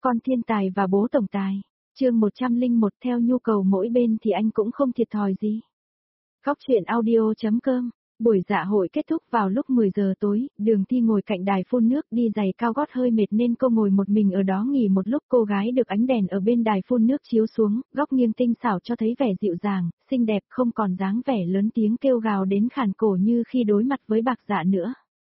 Con thiên tài và bố tổng tài. Chương 101 theo nhu cầu mỗi bên thì anh cũng không thiệt thòi gì. Góc truyện audio.com. Buổi dạ hội kết thúc vào lúc 10 giờ tối, Đường Thi ngồi cạnh đài phun nước đi giày cao gót hơi mệt nên cô ngồi một mình ở đó nghỉ một lúc. Cô gái được ánh đèn ở bên đài phun nước chiếu xuống, góc nghiêng tinh xảo cho thấy vẻ dịu dàng, xinh đẹp, không còn dáng vẻ lớn tiếng kêu gào đến khàn cổ như khi đối mặt với Bạc Dạ nữa.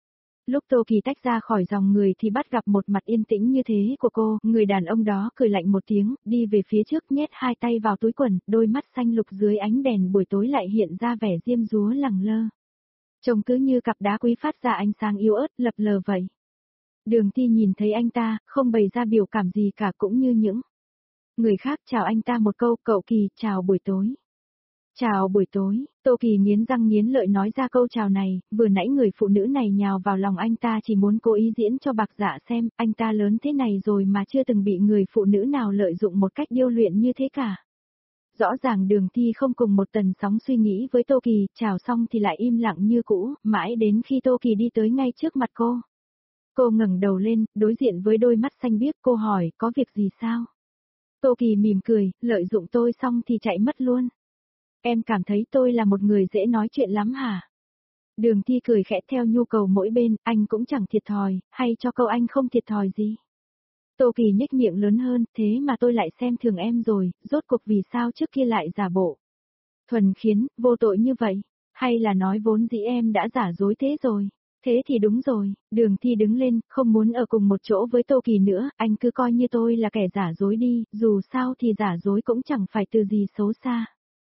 Lúc Tô Kỳ tách ra khỏi dòng người thì bắt gặp một mặt yên tĩnh như thế của cô, người đàn ông đó cười lạnh một tiếng, đi về phía trước nhét hai tay vào túi quần, đôi mắt xanh lục dưới ánh đèn buổi tối lại hiện ra vẻ diêm dúa lẳng lơ. Trông cứ như cặp đá quý phát ra ánh sáng yếu ớt lập lờ vậy. Đường Thi nhìn thấy anh ta, không bày ra biểu cảm gì cả, cũng như những người khác chào anh ta một câu, cậu Kỳ, chào buổi tối. Chào buổi tối, Tô Kỳ nghiến răng nghiến lợi nói ra câu chào này, vừa nãy người phụ nữ này nhào vào lòng anh ta chỉ muốn cố ý diễn cho Bạc Dạ xem, anh ta lớn thế này rồi mà chưa từng bị người phụ nữ nào lợi dụng một cách điêu luyện như thế cả. Rõ ràng Đường Thi không cùng một tần sóng suy nghĩ với Tô Kỳ, chào xong thì lại im lặng như cũ, mãi đến khi Tô Kỳ đi tới ngay trước mặt cô. Cô ngẩng đầu lên, đối diện với đôi mắt xanh biếc, cô hỏi, có việc gì sao? Tô Kỳ mỉm cười, lợi dụng tôi xong thì chạy mất luôn. Em cảm thấy tôi là một người dễ nói chuyện lắm hả? Đường Thi cười khẽ theo nhu cầu mỗi bên, anh cũng chẳng thiệt thòi, hay cho câu anh không thiệt thòi gì. Tô Kỳ nhếch miệng lớn hơn, thế mà tôi lại xem thường em rồi, rốt cuộc vì sao trước kia lại giả bộ. Thuần khiết, vô tội như vậy, hay là nói vốn dĩ em đã giả dối thế rồi? Thế thì đúng rồi, Đường Thi đứng lên, không muốn ở cùng một chỗ với Tô Kỳ nữa, anh cứ coi như tôi là kẻ giả dối đi, dù sao thì giả dối cũng chẳng phải từ gì xấu xa.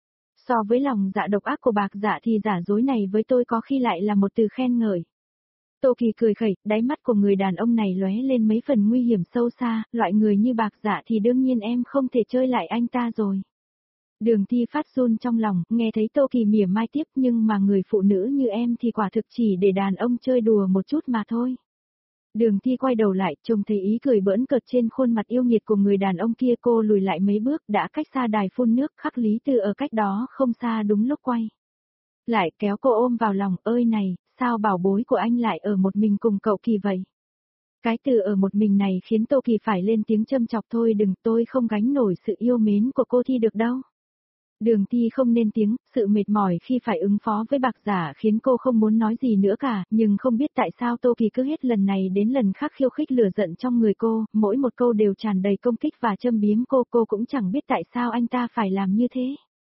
So với lòng dạ độc ác của Bạc Dạ thì giả dối này với tôi có khi lại là một từ khen ngợi. Tô Kỳ cười khẩy, đáy mắt của người đàn ông này lóe lên mấy phần nguy hiểm sâu xa, loại người như Bạc Dạ thì đương nhiên em không thể chơi lại anh ta rồi. Đường Thi phát run trong lòng, nghe thấy Tô Kỳ mỉa mai tiếp, nhưng mà người phụ nữ như em thì quả thực chỉ để đàn ông chơi đùa một chút mà thôi. Đường Thi quay đầu lại, trông thấy ý cười bỡn cợt trên khuôn mặt yêu nghiệt của người đàn ông kia, cô lùi lại mấy bước, đã cách xa đài phun nước. Khắc Lý Tư ở cách đó không xa đúng lúc quay lại kéo cô ôm vào lòng, ơi này, sao bảo bối của anh lại ở một mình cùng cậu Kỳ vậy? Cái từ ở một mình này khiến Tô Kỳ phải lên tiếng châm chọc, thôi đừng, tôi không gánh nổi sự yêu mến của cô Thi được đâu. Đường Thi không nên tiếng, sự mệt mỏi khi phải ứng phó với Bạc Dạ khiến cô không muốn nói gì nữa cả, nhưng không biết tại sao Tô Kỳ cứ hết lần này đến lần khác khiêu khích lửa giận trong người cô, mỗi một câu đều tràn đầy công kích và châm biếm cô cũng chẳng biết tại sao anh ta phải làm như thế.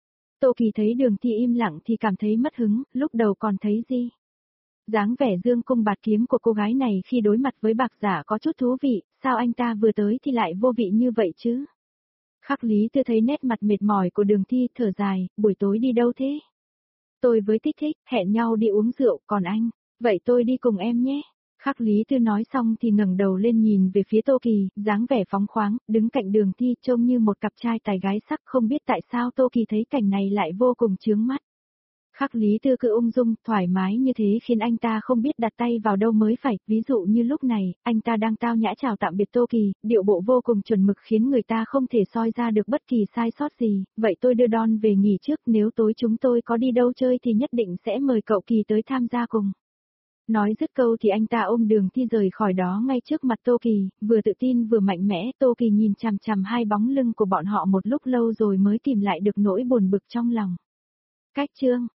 Tô Kỳ thấy Đường Thi im lặng thì cảm thấy mất hứng, lúc đầu còn thấy gì? Dáng vẻ dương cung bạt kiếm của cô gái này khi đối mặt với Bạc Dạ có chút thú vị, sao anh ta vừa tới thì lại vô vị như vậy chứ? Khắc Lý Tư thấy nét mặt mệt mỏi của Đường Thi, thở dài, buổi tối đi đâu thế? Tôi với Tích Thích, hẹn nhau đi uống rượu, còn anh? Vậy tôi đi cùng em nhé. Khắc Lý Tư nói xong thì ngẩng đầu lên nhìn về phía Tô Kỳ, dáng vẻ phóng khoáng, đứng cạnh Đường Thi trông như một cặp trai tài gái sắc, không biết tại sao Tô Kỳ thấy cảnh này lại vô cùng chướng mắt. Khắc Lý Tư cứ ung dung, thoải mái như thế khiến anh ta không biết đặt tay vào đâu mới phải, ví dụ như lúc này, anh ta đang tao nhã chào tạm biệt Tô Kỳ, điệu bộ vô cùng chuẩn mực khiến người ta không thể soi ra được bất kỳ sai sót gì, vậy tôi đưa Don về nghỉ trước, nếu tối chúng tôi có đi đâu chơi thì nhất định sẽ mời cậu Kỳ tới tham gia cùng. Nói dứt câu thì anh ta ôm Đường Thi rời khỏi đó ngay trước mặt Tô Kỳ, vừa tự tin vừa mạnh mẽ. Tô Kỳ nhìn chằm chằm hai bóng lưng của bọn họ một lúc lâu rồi mới tìm lại được nỗi buồn bực trong lòng. Cách chương